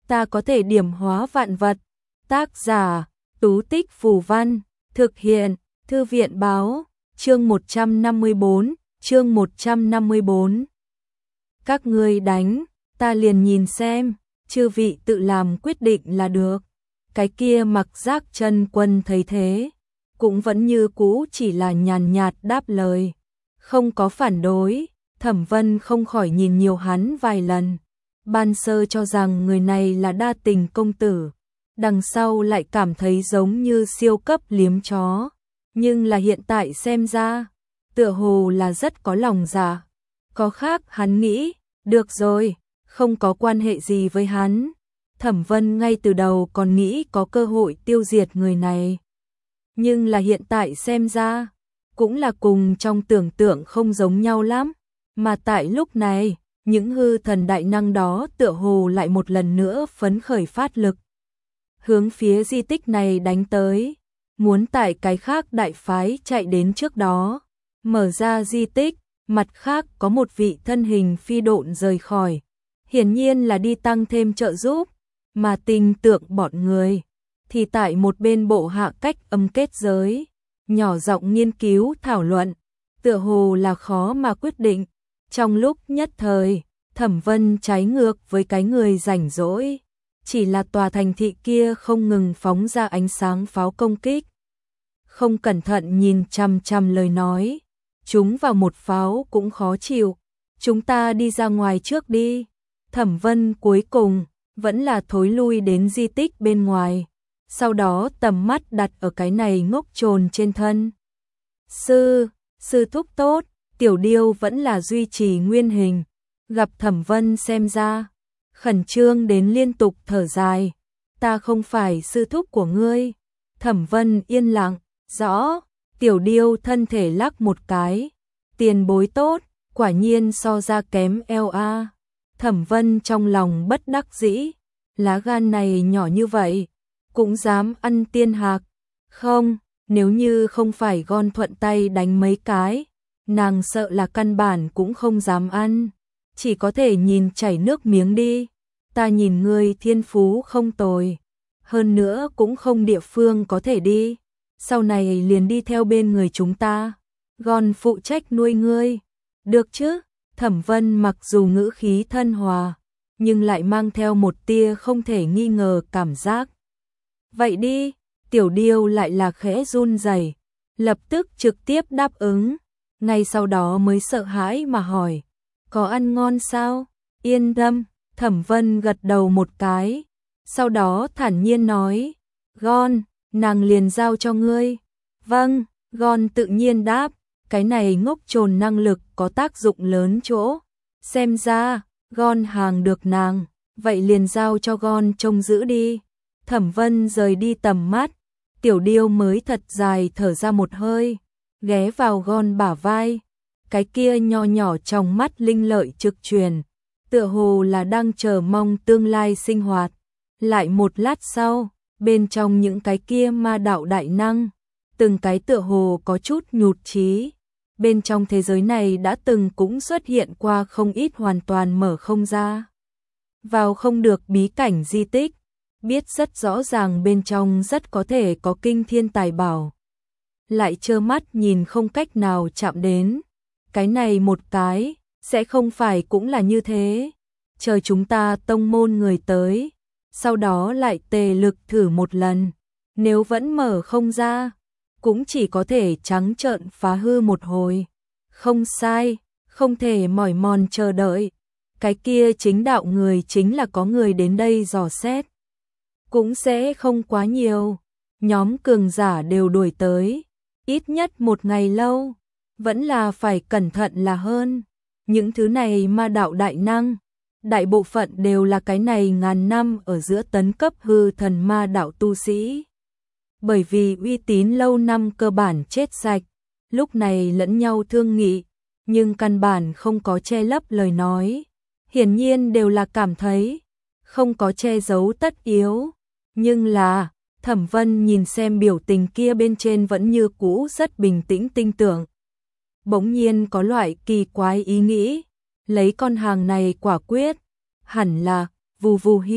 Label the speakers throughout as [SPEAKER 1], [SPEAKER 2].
[SPEAKER 1] ta có thể điểm hóa vạn vật. Tác giả, Tú Tích Phù Văn, thực hiện, Thư viện Báo, chương 154, chương 154. Các ngươi đánh, ta liền nhìn xem, chư vị tự làm quyết định là được. Cái kia Mặc Giác Chân Quân thấy thế, cũng vẫn như cũ chỉ là nhàn nhạt đáp lời, không có phản đối. Thẩm Vân không khỏi nhìn nhiều hắn vài lần, ban sơ cho rằng người này là đa tình công tử, đằng sau lại cảm thấy giống như siêu cấp liếm chó, nhưng là hiện tại xem ra, tựa hồ là rất có lòng dạ. Có khác hắn nghĩ, được rồi, không có quan hệ gì với hắn. Thẩm Vân ngay từ đầu còn nghĩ có cơ hội tiêu diệt người này, nhưng là hiện tại xem ra, cũng là cùng trong tưởng tượng không giống nhau lắm. Mà tại lúc này, những hư thần đại năng đó tựa hồ lại một lần nữa phấn khởi phát lực, hướng phía di tích này đánh tới, muốn tại cái khác đại phái chạy đến trước đó, mở ra di tích. Mặt khác có một vị thân hình phi độn rời khỏi, hiển nhiên là đi tăng thêm trợ giúp, mà Tinh Tượng bọn người thì tại một bên bộ hạ cách âm kết giới, nhỏ giọng nghiên cứu thảo luận, tựa hồ là khó mà quyết định. Trong lúc nhất thời, Thẩm Vân trái ngược với cái người rảnh rỗi, chỉ là tòa thành thị kia không ngừng phóng ra ánh sáng pháo công kích. Không cẩn thận nhìn chằm chằm lời nói, chúng vào một pháo cũng khó chịu, chúng ta đi ra ngoài trước đi. Thẩm Vân cuối cùng vẫn là thối lui đến di tích bên ngoài, sau đó tầm mắt đặt ở cái này ngốc trồn trên thân. Sư thúc tốt. Tiểu Điêu vẫn là duy trì nguyên hình, gặp Thẩm Vân xem ra, khẩn trương đến liên tục thở dài. Ta không phải sư thúc của ngươi. Thẩm Vân yên lặng, rõ. Tiểu Điêu thân thể lắc một cái, tiền bối tốt, quả nhiên so ra kém LA. Thẩm Vân trong lòng bất đắc dĩ, lá gan này nhỏ như vậy, cũng dám ăn tiên hạc. Không, nếu như không phải Gon thuận tay đánh mấy cái, nàng sợ là căn bản cũng không dám ăn, chỉ có thể nhìn chảy nước miếng đi. Ta nhìn ngươi thiên phú không tồi, hơn nữa cũng không địa phương có thể đi, sau này liền đi theo bên người chúng ta, Gon phụ trách nuôi ngươi, được chứ? Thẩm Vân mặc dù ngữ khí thân hòa, nhưng lại mang theo một tia không thể nghi ngờ cảm giác. Vậy đi. Tiểu Điêu lại là khẽ run rẩy, lập tức trực tiếp đáp ứng. Ngay sau đó mới sợ hãi mà hỏi, có ăn ngon sao? Yên tâm. Thẩm Vân gật đầu một cái, sau đó thản nhiên nói, Gon, nàng liền giao cho ngươi. Vâng. Gon tự nhiên đáp, cái này ngốc trồn năng lực có tác dụng lớn chỗ, xem ra Gon hàng được nàng, vậy liền giao cho Gon trông giữ đi. Thẩm Vân rời đi tầm mắt, Tiểu Điêu mới thật dài thở ra một hơi, ghé vào Gon bả vai, cái kia nho nhỏ trong mắt linh lợi trực truyền, tựa hồ là đang chờ mong tương lai sinh hoạt. Lại một lát sau, bên trong những cái kia ma đạo đại năng, từng cái tựa hồ có chút nhụt chí. Bên trong thế giới này đã từng cũng xuất hiện qua không ít hoàn toàn mở không ra, vào không được bí cảnh di tích, biết rất rõ ràng bên trong rất có thể có kinh thiên tài bảo, lại trơ mắt nhìn không cách nào chạm đến. Cái này một cái, sẽ không phải cũng là như thế. Chờ chúng ta tông môn người tới, sau đó lại tề lực thử một lần, nếu vẫn mở không ra, cũng chỉ có thể trắng trợn phá hư một hồi. Không sai, không thể mỏi mòn chờ đợi. Cái kia chính đạo người chính là có người đến đây dò xét, cũng sẽ không quá nhiều. Nhóm cường giả đều đuổi tới, ít nhất một ngày lâu, vẫn là phải cẩn thận là hơn. Những thứ này ma đạo đại năng, đại bộ phận đều là cái này ngàn năm ở giữa tấn cấp hư thần ma đạo tu sĩ. Bởi vì uy tín lâu năm cơ bản chết sạch, lúc này lẫn nhau thương nghị, nhưng căn bản không có che lấp lời nói. Hiển nhiên đều là cảm thấy không có che giấu tất yếu, nhưng là Thẩm Vân nhìn xem biểu tình kia bên trên vẫn như cũ rất bình tĩnh tinh tưởng. Bỗng nhiên có loại kỳ quái ý nghĩ, lấy con hàng này quả quyết, hẳn là vù vù hưu,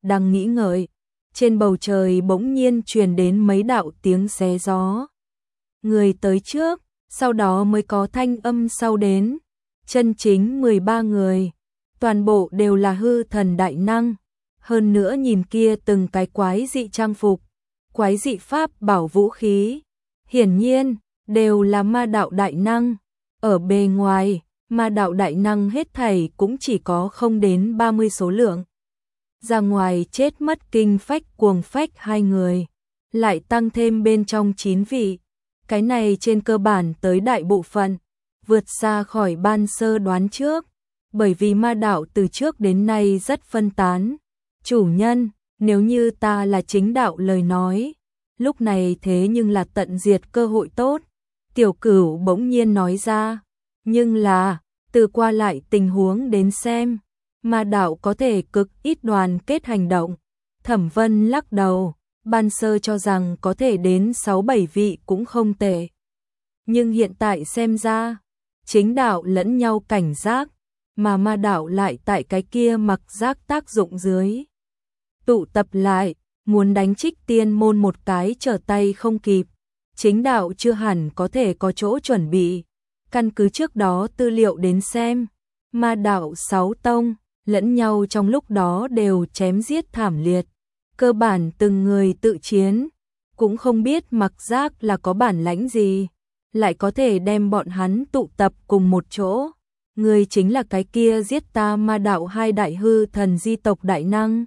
[SPEAKER 1] đang nghĩ ngợi, trên bầu trời bỗng nhiên truyền đến mấy đạo tiếng xé gió. Người tới trước, sau đó mới có thanh âm sau đến. Chân chính 13 người, toàn bộ đều là hư thần đại năng. Hơn nữa nhìn kia từng cái quái dị trang phục, quái dị pháp bảo vũ khí. Hiển nhiên, đều là ma đạo đại năng. Ở bề ngoài, ma đạo đại năng hết thảy cũng chỉ có không đến 30 số lượng. Ra ngoài chết mất kinh phách cuồng phách 2 người, lại tăng thêm bên trong 9 vị. Cái này trên cơ bản tới đại bộ phận, vượt xa khỏi ban sơ đoán trước, bởi vì ma đạo từ trước đến nay rất phân tán. Chủ nhân, nếu như ta là chính đạo lời nói, lúc này thế nhưng là tận diệt cơ hội tốt. Tiểu Cửu bỗng nhiên nói ra, nhưng là, từ qua lại tình huống đến xem, ma đạo có thể cực ít đoàn kết hành động. Thẩm Vân lắc đầu, ban sơ cho rằng có thể đến 6-7 vị cũng không tệ. Nhưng hiện tại xem ra, chính đạo lẫn nhau cảnh giác, mà ma đạo lại tại cái kia mặc giác tác dụng dưới. Tụ tập lại, muốn đánh Trích Tiên môn một cái trở tay không kịp. Chính đạo chưa hẳn có thể có chỗ chuẩn bị. Căn cứ trước đó tư liệu đến xem, ma đạo 6 tông, lẫn nhau trong lúc đó đều chém giết thảm liệt. Cơ bản từng người tự chiến, cũng không biết mặc giác là có bản lãnh gì, lại có thể đem bọn hắn tụ tập cùng một chỗ. Người chính là cái kia giết ta ma đạo 2 đại hư thần di tộc đại năng.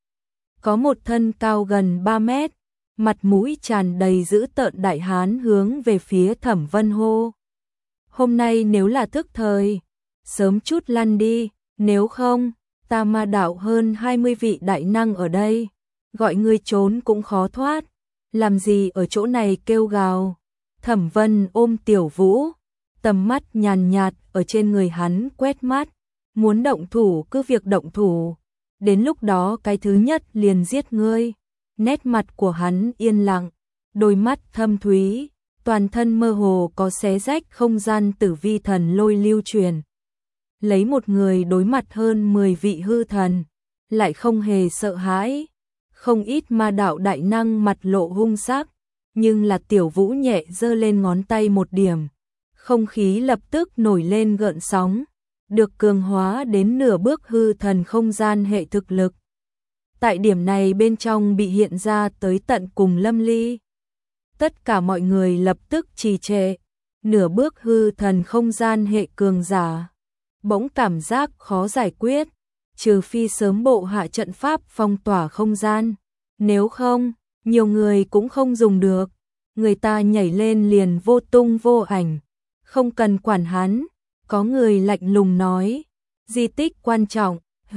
[SPEAKER 1] Có một thân cao gần 3 mét, mặt mũi tràn đầy dữ tợn đại hán hướng về phía Thẩm Vân hô. Hôm nay nếu là thức thời, sớm chút lăn đi, nếu không, ta ma đạo hơn 20 vị đại năng ở đây, gọi ngươi trốn cũng khó thoát, làm gì ở chỗ này kêu gào. Thẩm Vân ôm Tiểu Vũ, tầm mắt nhàn nhạt ở trên người hắn quét mắt, muốn động thủ cứ việc động thủ, đến lúc đó cái thứ nhất liền giết ngươi. Nét mặt của hắn yên lặng, đôi mắt thâm thúy, toàn thân mơ hồ có xé rách không gian tử vi thần lôi lưu truyền. Lấy một người đối mặt hơn 10 vị hư thần, lại không hề sợ hãi. Không ít ma đạo đại năng mặt lộ hung sắc, nhưng là Tiểu Vũ nhẹ giơ lên ngón tay một điểm, không khí lập tức nổi lên gợn sóng, được cường hóa đến nửa bước hư thần không gian hệ thực lực. Tại điểm này bên trong bị hiện ra tới tận cùng lâm ly. Tất cả mọi người lập tức trì trệ, nửa bước hư thần không gian hệ cường giả. Bỗng cảm giác khó giải quyết, trừ phi sớm bộ hạ trận pháp phong tỏa không gian. Nếu không, nhiều người cũng không dùng được. Người ta nhảy lên liền vô tung vô ảnh, không cần quản hắn. Có người lạnh lùng nói, di tích quan trọng,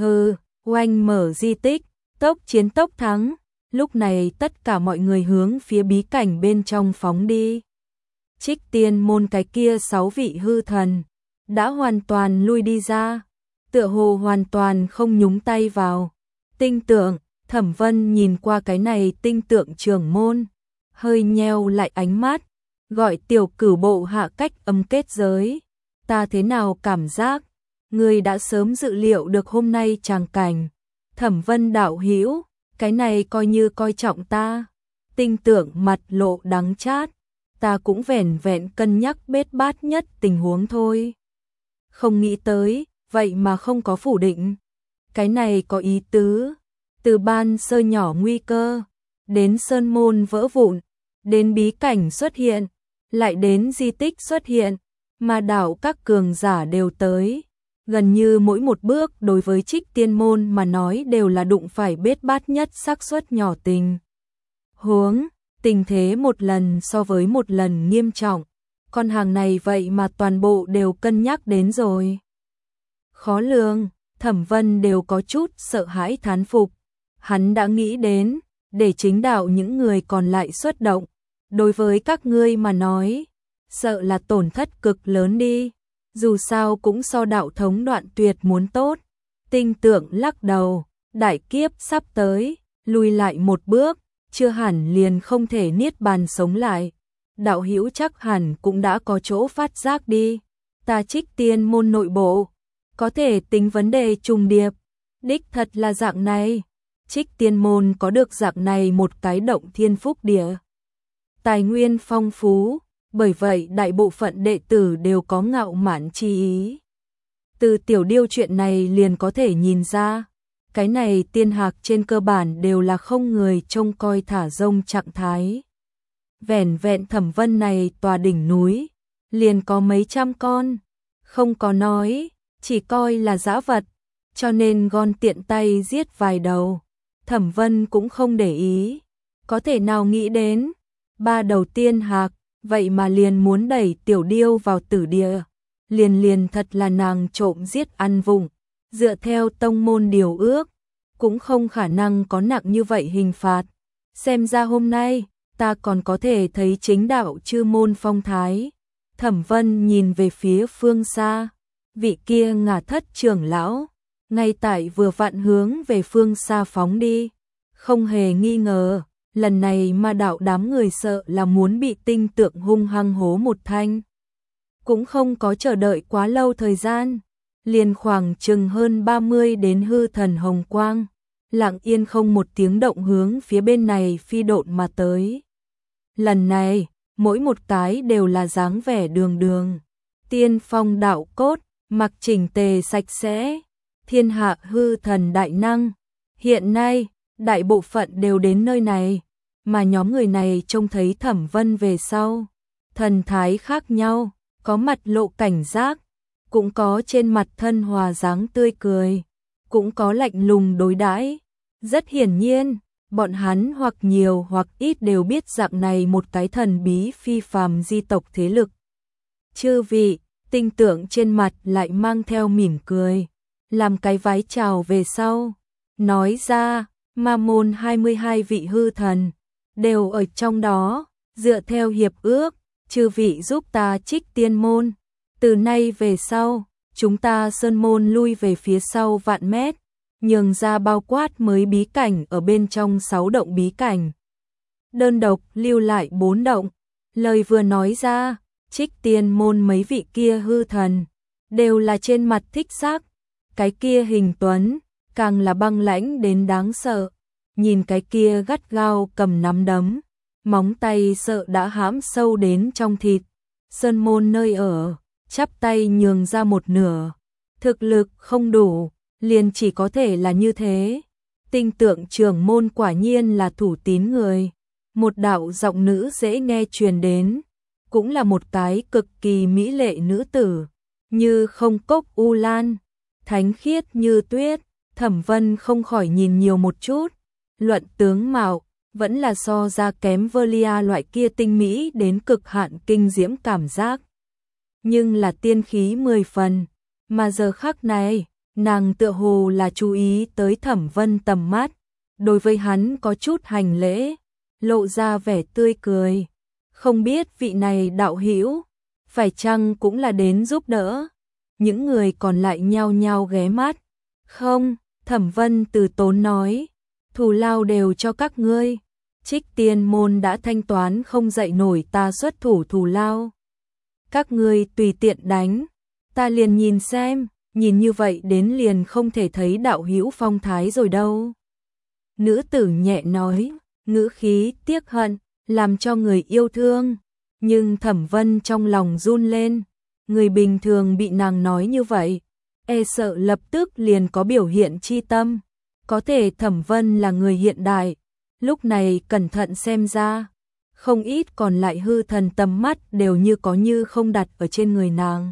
[SPEAKER 1] oanh mở di tích, tốc chiến tốc thắng. Lúc này tất cả mọi người hướng phía bí cảnh bên trong phóng đi. Trích Tiên môn cái kia 6 vị hư thần đã hoàn toàn lui đi ra, tựa hồ hoàn toàn không nhúng tay vào. Tinh tượng, Thẩm Vân nhìn qua cái này tinh tượng trưởng môn, hơi nheo lại ánh mắt, gọi Tiểu Cửu bộ hạ cách âm kết giới. Ta thế nào cảm giác, ngươi đã sớm dự liệu được hôm nay tràng cảnh. Thẩm Vân đạo hữu, cái này coi như coi trọng ta. Tinh tượng mặt lộ đắng chát, ta cũng vẻn vẹn cân nhắc bết bát nhất tình huống thôi. Không nghĩ tới, vậy mà không có phủ định. Cái này có ý tứ, từ ban sơ nhỏ nguy cơ, đến sơn môn vỡ vụn, đến bí cảnh xuất hiện, lại đến di tích xuất hiện, mà đảo các cường giả đều tới. Gần như mỗi một bước đối với Trích Tiên môn mà nói đều là đụng phải bết bát nhất xác suất nhỏ tình huống, tình thế một lần so với một lần nghiêm trọng. Con hàng này vậy mà toàn bộ đều cân nhắc đến rồi. Khó lường, Thẩm Vân đều có chút sợ hãi thán phục. Hắn đã nghĩ đến, để chính đạo những người còn lại xuất động. Đối với các ngươi mà nói, sợ là tổn thất cực lớn đi. Dù sao cũng so đạo thống đoạn tuyệt muốn tốt. Tinh tượng lắc đầu, đại kiếp sắp tới, lùi lại một bước, chưa hẳn liền không thể niết bàn sống lại. Đạo hữu chắc hẳn cũng đã có chỗ phát giác đi. Ta Trích Tiên môn nội bộ, có thể tính vấn đề trùng điệp. Đích thật là dạng này. Trích Tiên Môn có được dạng này một cái động thiên phúc địa. Tài nguyên phong phú, bởi vậy đại bộ phận đệ tử đều có ngạo mạn chi ý. Từ tiểu điêu chuyện này liền có thể nhìn ra, cái này tiên hạc trên cơ bản đều là không người trông coi thả rông trạng thái. Vẻn vẹn Thẩm Vân này tòa đỉnh núi, liền có mấy trăm con, không có nói, chỉ coi là dã vật, cho nên Gon tiện tay giết vài đầu. Thẩm Vân cũng không để ý, có thể nào nghĩ đến, 3 đầu tiên hạc, vậy mà liền muốn đẩy tiểu điêu vào tử địa. Liền thật là nàng trộm giết ăn vụng, dựa theo tông môn điều ước, cũng không khả năng có nặng như vậy hình phạt. Xem ra hôm nay, ta còn có thể thấy chính đạo chư môn phong thái. Thẩm Vân nhìn về phía phương xa, vị kia Ngả Thất trưởng lão, ngay tại vừa vặn hướng về phương xa phóng đi. Không hề nghi ngờ, lần này ma đạo đám người sợ là muốn bị tinh tượng hung hăng hố một thanh. Cũng không có chờ đợi quá lâu thời gian, liền khoảng chừng hơn 30 đến hư thần hồng quang, lặng yên không một tiếng động hướng phía bên này phi độn mà tới. Lần này, mỗi một cái đều là dáng vẻ đường đường, tiên phong đạo cốt, mặc chỉnh tề sạch sẽ, thiên hạ hư thần đại năng. Hiện nay, đại bộ phận đều đến nơi này, mà nhóm người này trông thấy Thẩm Vân về sau, thần thái khác nhau, có mặt lộ cảnh giác, cũng có trên mặt thân hòa dáng tươi cười, cũng có lạnh lùng đối đãi. Rất hiển nhiên, bọn hắn hoặc nhiều hoặc ít đều biết dạng này một cái thần bí phi phàm di tộc thế lực. Chư vị, tinh tượng trên mặt lại mang theo mỉm cười, làm cái vái chào về sau, nói ra, ma môn 22 vị hư thần, đều ở trong đó, dựa theo hiệp ước, chư vị giúp ta Trích Tiên môn, từ nay về sau, chúng ta sơn môn lui về phía sau vạn mét, nhường ra bao quát mới bí cảnh ở bên trong 6 động bí cảnh. Đơn độc lưu lại 4 động, lời vừa nói ra, Trích Tiên môn mấy vị kia hư thần, đều là trên mặt thích sắc, cái kia hình tuấn, càng là băng lãnh đến đáng sợ, nhìn cái kia gắt gao cầm nắm đấm, móng tay sợ đã hãm sâu đến trong thịt, sơn môn nơi ở, chắp tay nhường ra một nửa, thực lực không đủ, liền chỉ có thể là như thế. Tinh tượng trưởng môn quả nhiên là thủ tín người, một đạo giọng nữ dễ nghe truyền đến, cũng là một cái cực kỳ mỹ lệ nữ tử, như không cốc u lan, thánh khiết như tuyết. Thẩm Vân không khỏi nhìn nhiều một chút, luận tướng mạo, vẫn là so ra kém Velia loại kia tinh mỹ đến cực hạn kinh diễm cảm giác. Nhưng là tiên khí 10 phần, mà giờ khắc này, nàng tựa hồ là chú ý tới Thẩm Vân tầm mắt, đối với hắn có chút hành lễ, lộ ra vẻ tươi cười. Không biết vị này đạo hữu phải chăng cũng là đến giúp đỡ? Những người còn lại nhao nhao ghé mắt. Không, Thẩm Vân từ tốn nói, thù lao đều cho các ngươi. Trích Tiên môn đã thanh toán không dậy nổi ta xuất thủ thù lao. Các ngươi tùy tiện đánh, ta liền nhìn xem, nhìn như vậy đến liền không thể thấy đạo hữu phong thái rồi đâu. Nữ tử nhẹ nói, ngữ khí tiếc hận, làm cho người yêu thương, nhưng Thẩm Vân trong lòng run lên, người bình thường bị nàng nói như vậy, e sợ lập tức liền có biểu hiện chi tâm, có thể Thẩm Vân là người hiện đại, lúc này cẩn thận xem ra, không ít còn lại hư thần tầm mắt đều như có như không đặt ở trên người nàng.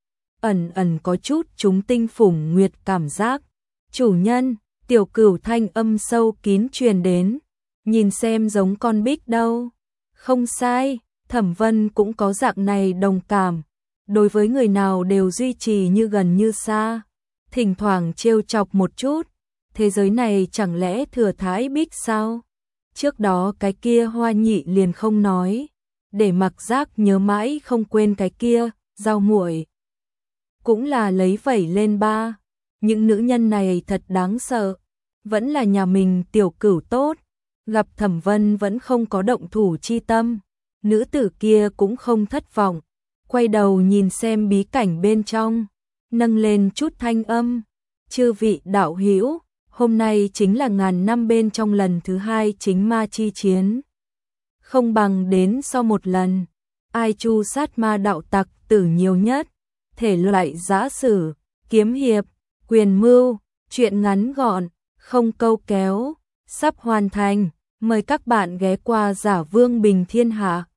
[SPEAKER 1] Ẩn ẩn có chút chúng tinh phủng nguyệt cảm giác. Chủ nhân, tiểu cửu thanh âm sâu kín truyền đến, nhìn xem giống con bích đâu. Không sai, Thẩm Vân cũng có dạng này đồng cảm, đối với người nào đều duy trì như gần như xa, thỉnh thoảng trêu chọc một chút, thế giới này chẳng lẽ thừa thái bích sao? Trước đó cái kia Hoa Nhị liền không nói, để Mặc Giác nhớ mãi không quên cái kia, Giao Muội cũng là lấy vẩy lên ba, những nữ nhân này thật đáng sợ, vẫn là nhà mình tiểu cửu tốt, gặp Thẩm Vân vẫn không có động thủ chi tâm, nữ tử kia cũng không thất vọng, quay đầu nhìn xem bí cảnh bên trong, nâng lên chút thanh âm, chư vị đạo hữu, Hôm nay chính là ngàn năm bên trong lần thứ hai chính ma chi chiến. Không bằng đến so một lần, ai chu sát ma đạo tặc tử nhiều nhất, thể loại giã sử, kiếm hiệp, quyền mưu, truyện ngắn gọn, không câu kéo, sắp hoàn thành, mời các bạn ghé qua Giả Vương Bình Thiên Hạ.